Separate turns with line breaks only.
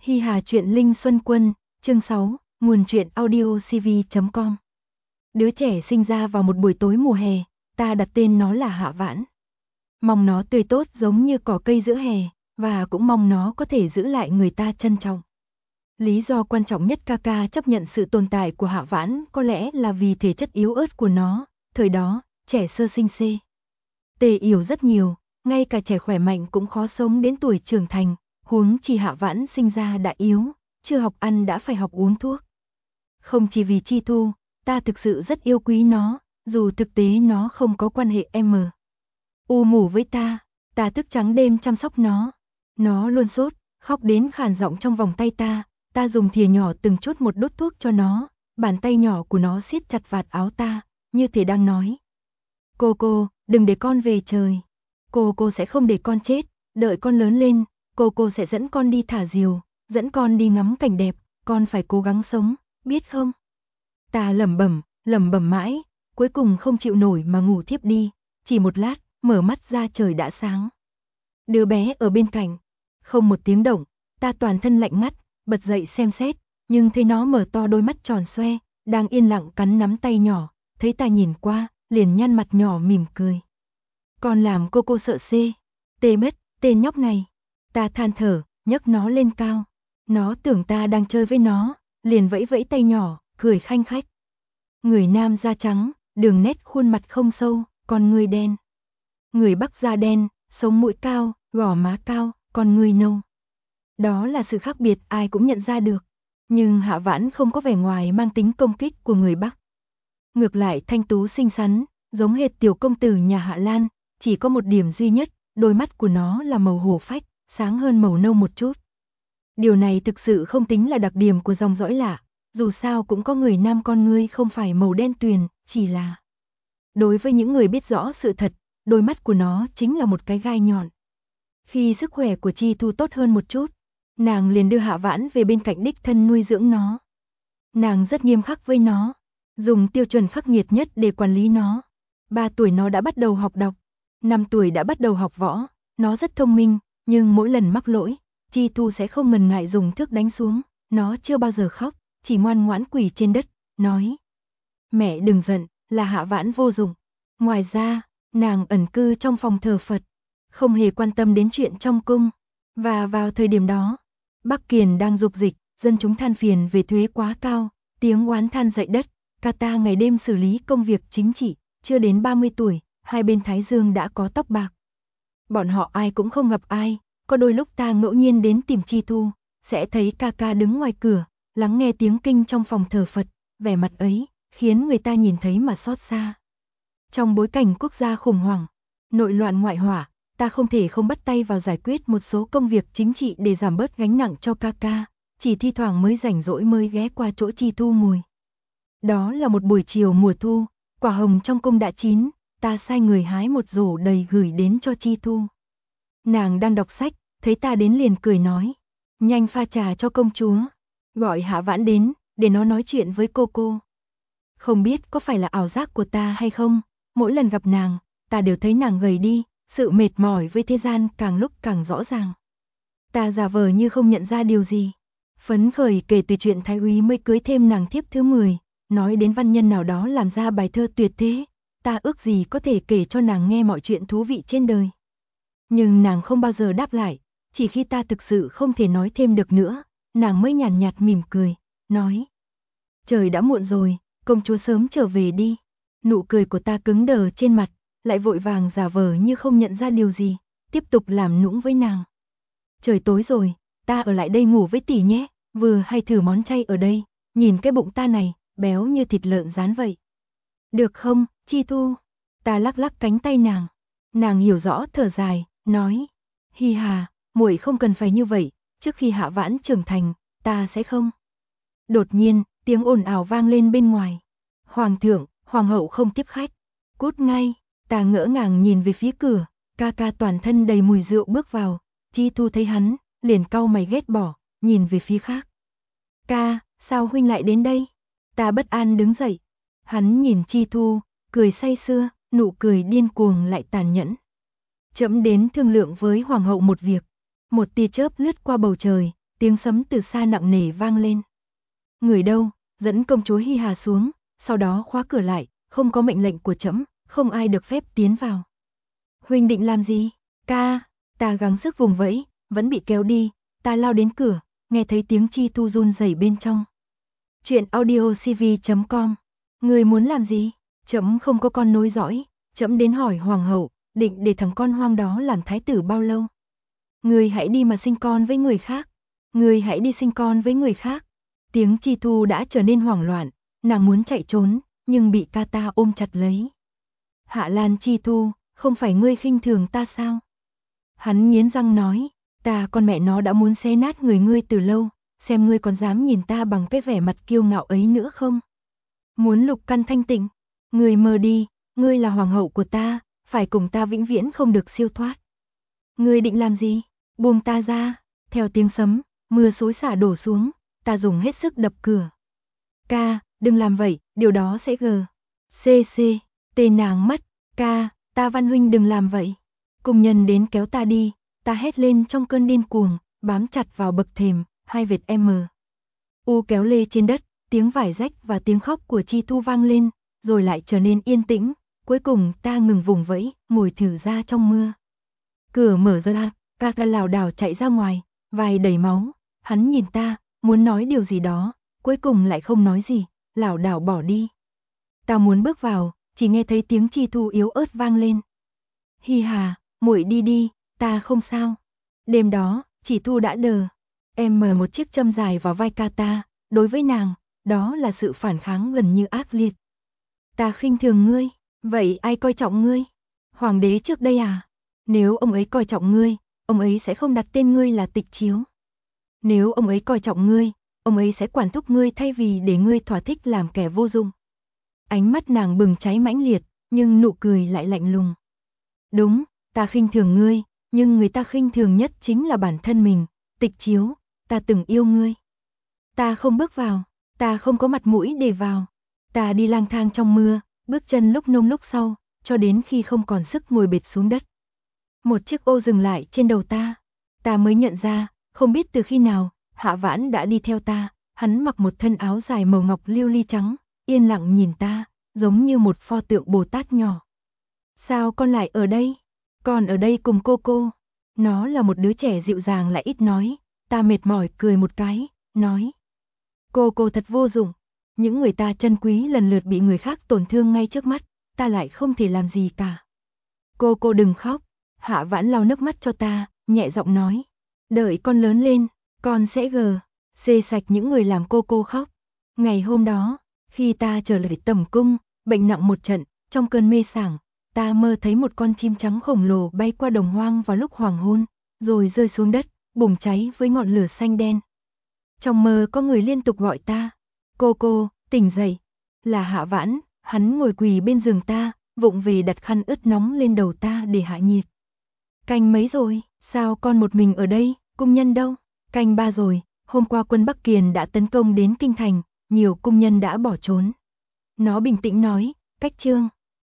Hi Hà truyện Linh Xuân Quân, chương 6, nguồn truyện audio cv.com. Đứa trẻ sinh ra vào một buổi tối mùa hè, ta đặt tên nó là Hạ Vãn. Mong nó tươi tốt giống như cỏ cây giữa hè, và cũng mong nó có thể giữ lại người ta trân trọng. Lý do quan trọng nhất Kaka chấp nhận sự tồn tại của Hạ Vãn có lẽ là vì thể chất yếu ớt của nó, thời đó, trẻ sơ sinh tê yếu rất nhiều, ngay cả trẻ khỏe mạnh cũng khó sống đến tuổi trưởng thành. Huống chi Hạ Vãn sinh ra đã yếu, chưa học ăn đã phải học uống thuốc. Không chỉ vì Chi Thu, ta thực sự rất yêu quý nó, dù thực tế nó không có quan hệ u mù với ta thức trắng đêm chăm sóc nó. Nó luôn sốt, khóc đến khàn giọng trong vòng tay ta dùng thìa nhỏ từng chút một đút thuốc cho nó, bàn tay nhỏ của nó siết chặt vạt áo ta, như thể đang nói. Cô, đừng để con về trời. Cô sẽ không để con chết, đợi con lớn lên. Cô sẽ dẫn con đi thả diều, dẫn con đi ngắm cảnh đẹp, con phải cố gắng sống, biết không? Ta lẩm bẩm mãi, cuối cùng không chịu nổi mà ngủ thiếp đi, chỉ một lát, mở mắt ra trời đã sáng. Đứa bé ở bên cạnh, không một tiếng động, ta toàn thân lạnh ngắt, bật dậy xem xét, nhưng thấy nó mở to đôi mắt tròn xoe, đang yên lặng cắn nắm tay nhỏ, thấy ta nhìn qua, liền nhăn mặt nhỏ mỉm cười. Con làm cô sợ tê mất, tên nhóc này. Ta than thở, nhấc nó lên cao. Nó tưởng ta đang chơi với nó, liền vẫy vẫy tay nhỏ, cười khanh khách. Người Nam da trắng, đường nét khuôn mặt không sâu, con ngươi đen. Người Bắc da đen, sống mũi cao, gò má cao, con ngươi nâu. Đó là sự khác biệt ai cũng nhận ra được. Nhưng Hạ Vãn không có vẻ ngoài mang tính công kích của người Bắc. Ngược lại thanh tú xinh xắn, giống hệt tiểu công tử nhà Hạ Lan, chỉ có một điểm duy nhất, đôi mắt của nó là màu hổ phách, sáng hơn màu nâu một chút. Điều này thực sự không tính là đặc điểm của dòng dõi lạ, dù sao cũng có người Nam con ngươi không phải màu đen tuyền, chỉ là... Đối với những người biết rõ sự thật, đôi mắt của nó chính là một cái gai nhọn. Khi sức khỏe của Chi Thu tốt hơn một chút, nàng liền đưa Hạ Vãn về bên cạnh đích thân nuôi dưỡng nó. Nàng rất nghiêm khắc với nó, dùng tiêu chuẩn khắc nghiệt nhất để quản lý nó. 3 tuổi nó đã bắt đầu học đọc, 5 tuổi đã bắt đầu học võ, nó rất thông minh, nhưng mỗi lần mắc lỗi, Chi Thu sẽ không ngần ngại dùng thước đánh xuống, nó chưa bao giờ khóc, chỉ ngoan ngoãn quỳ trên đất, nói. Mẹ đừng giận, là Hạ Vãn vô dụng. Ngoài ra, nàng ẩn cư trong phòng thờ Phật, không hề quan tâm đến chuyện trong cung. Và vào thời điểm đó, Bắc Kiền đang dục dịch, dân chúng than phiền về thuế quá cao, tiếng oán than dậy đất, Kata ngày đêm xử lý công việc chính trị, chưa đến 30 tuổi, hai bên thái dương đã có tóc bạc. Bọn họ ai cũng không gặp ai, có đôi lúc ta ngẫu nhiên đến tìm Chi Thu, sẽ thấy Kaka đứng ngoài cửa, lắng nghe tiếng kinh trong phòng thờ Phật, vẻ mặt ấy, khiến người ta nhìn thấy mà xót xa. Trong bối cảnh quốc gia khủng hoảng, nội loạn ngoại hỏa, ta không thể không bắt tay vào giải quyết một số công việc chính trị để giảm bớt gánh nặng cho Kaka, chỉ thi thoảng mới rảnh rỗi mới ghé qua chỗ Chi Thu ngồi. Đó là một buổi chiều mùa thu, quả hồng trong cung đã chín, ta sai người hái một rổ đầy gửi đến cho Chi Thu. Nàng đang đọc sách, thấy ta đến liền cười nói, nhanh pha trà cho công chúa, gọi Hạ Vãn đến, để nó nói chuyện với cô. Không biết có phải là ảo giác của ta hay không, mỗi lần gặp nàng, ta đều thấy nàng gầy đi, sự mệt mỏi với thế gian càng lúc càng rõ ràng. Ta giả vờ như không nhận ra điều gì, phấn khởi kể từ chuyện thái úy mới cưới thêm nàng thiếp thứ 10, nói đến văn nhân nào đó làm ra bài thơ tuyệt thế, ta ước gì có thể kể cho nàng nghe mọi chuyện thú vị trên đời. Nhưng nàng không bao giờ đáp lại, chỉ khi ta thực sự không thể nói thêm được nữa, nàng mới nhàn nhạt mỉm cười, nói. Trời đã muộn rồi, công chúa sớm trở về đi. Nụ cười của ta cứng đờ trên mặt, lại vội vàng giả vờ như không nhận ra điều gì, tiếp tục làm nũng với nàng. Trời tối rồi, ta ở lại đây ngủ với tỷ nhé, vừa hay thử món chay ở đây, nhìn cái bụng ta này, béo như thịt lợn rán vậy. Được không, Chi Thu? Ta lắc lắc cánh tay nàng. Nàng hiểu rõ thở dài, nói. Hi Hà, muội không cần phải như vậy, trước khi Hạ Vãn trưởng thành, ta sẽ không. Đột nhiên, tiếng ồn ào vang lên bên ngoài. Hoàng thượng, hoàng hậu không tiếp khách. Cút ngay, ta ngỡ ngàng nhìn về phía cửa, Kaka toàn thân đầy mùi rượu bước vào. Chi Thu thấy hắn, liền cau mày ghét bỏ, nhìn về phía khác. Ca, sao huynh lại đến đây? Ta bất an đứng dậy. Hắn nhìn Chi Thu, cười say sưa, nụ cười điên cuồng lại tàn nhẫn. Trẫm đến thương lượng với hoàng hậu một việc. Một tia chớp lướt qua bầu trời, tiếng sấm từ xa nặng nề vang lên. Người đâu, dẫn công chúa Hi Hà xuống, sau đó khóa cửa lại, không có mệnh lệnh của trẫm, không ai được phép tiến vào. Huynh định làm gì? Ca, ta gắng sức vùng vẫy, vẫn bị kéo đi, ta lao đến cửa, nghe thấy tiếng Chi Tu run rẩy bên trong. Chuyện audiocv.com. Người muốn làm gì? Trẫm không có con nối dõi, trẫm đến hỏi hoàng hậu, định để thằng con hoang đó làm thái tử bao lâu? Người hãy đi mà sinh con với người khác. Người hãy đi sinh con với người khác. Tiếng Chi Tu đã trở nên hoảng loạn, nàng muốn chạy trốn, nhưng bị ca ta ôm chặt lấy. Hạ Lan Chi Tu, không phải ngươi khinh thường ta sao? Hắn nghiến răng nói, ta con mẹ nó đã muốn xé nát người ngươi từ lâu, xem ngươi còn dám nhìn ta bằng cái vẻ mặt kiêu ngạo ấy nữa không? Muốn lục căn thanh tịnh, ngươi mơ đi, ngươi là hoàng hậu của ta, phải cùng ta vĩnh viễn không được siêu thoát. Ngươi định làm gì? Buông ta ra, theo tiếng sấm, mưa xối xả đổ xuống, ta dùng hết sức đập cửa. Ca, đừng làm vậy, điều đó sẽ cc, tên nàng mất, ca, ta van huynh đừng làm vậy. Cung nhân đến kéo ta đi, ta hét lên trong cơn điên cuồng, bám chặt vào bậc thềm, hai vệt u kéo lê trên đất, tiếng vải rách và tiếng khóc của Chi Tu vang lên, rồi lại trở nên yên tĩnh, cuối cùng ta ngừng vùng vẫy, ngồi thử ra trong mưa. Cửa mở ra, ca ta lảo đảo chạy ra ngoài, vai đầy máu, hắn nhìn ta, muốn nói điều gì đó, cuối cùng lại không nói gì, lảo đảo bỏ đi. Ta muốn bước vào, chỉ nghe thấy tiếng Chi Tu yếu ớt vang lên. Hi Hà, muội đi đi, ta không sao. Đêm đó, Chi Tu đã đờ. Em mở một chiếc châm dài vào vai ca ta, đối với nàng, đó là sự phản kháng gần như ác liệt. Ta khinh thường ngươi, vậy ai coi trọng ngươi? Hoàng đế trước đây à? Nếu ông ấy coi trọng ngươi, ông ấy sẽ không đặt tên ngươi là Tịch Chiếu. Nếu ông ấy coi trọng ngươi, ông ấy sẽ quản thúc ngươi thay vì để ngươi thỏa thích làm kẻ vô dụng. Ánh mắt nàng bừng cháy mãnh liệt, nhưng nụ cười lại lạnh lùng. Đúng, ta khinh thường ngươi, nhưng người ta khinh thường nhất chính là bản thân mình. Tịch Chiếu, ta từng yêu ngươi. Ta không bước vào, ta không có mặt mũi để vào. Ta đi lang thang trong mưa, bước chân lúc nông lúc sau, cho đến khi không còn sức ngồi bệt xuống đất. Một chiếc ô dừng lại trên đầu ta. Ta mới nhận ra, không biết từ khi nào, Hạ Vãn đã đi theo ta. Hắn mặc một thân áo dài màu ngọc lưu ly trắng, yên lặng nhìn ta, giống như một pho tượng Bồ Tát nhỏ. Sao con lại ở đây? Con ở đây cùng cô. Nó là một đứa trẻ dịu dàng lại ít nói. Ta mệt mỏi cười một cái, nói. Cô thật vô dụng. Những người ta trân quý lần lượt bị người khác tổn thương ngay trước mắt, ta lại không thể làm gì cả. Cô đừng khóc. Hạ Vãn lau nước mắt cho ta, nhẹ giọng nói. Đợi con lớn lên, con sẽ xê sạch những người làm cô khóc. Ngày hôm đó, khi ta trở lại tẩm cung, bệnh nặng một trận, trong cơn mê sảng, ta mơ thấy một con chim trắng khổng lồ bay qua đồng hoang vào lúc hoàng hôn, rồi rơi xuống đất, bùng cháy với ngọn lửa xanh đen. Trong mơ có người liên tục gọi ta. Cô, tỉnh dậy. Là Hạ Vãn, hắn ngồi quỳ bên giường ta, vụng về đặt khăn ướt nóng lên đầu ta để hạ nhiệt. Canh mấy rồi, sao con một mình ở đây, cung nhân đâu? Canh 3 rồi, hôm qua quân Bắc Kiền đã tấn công đến kinh thành, nhiều cung nhân đã bỏ trốn. Nó bình tĩnh nói, cách chương.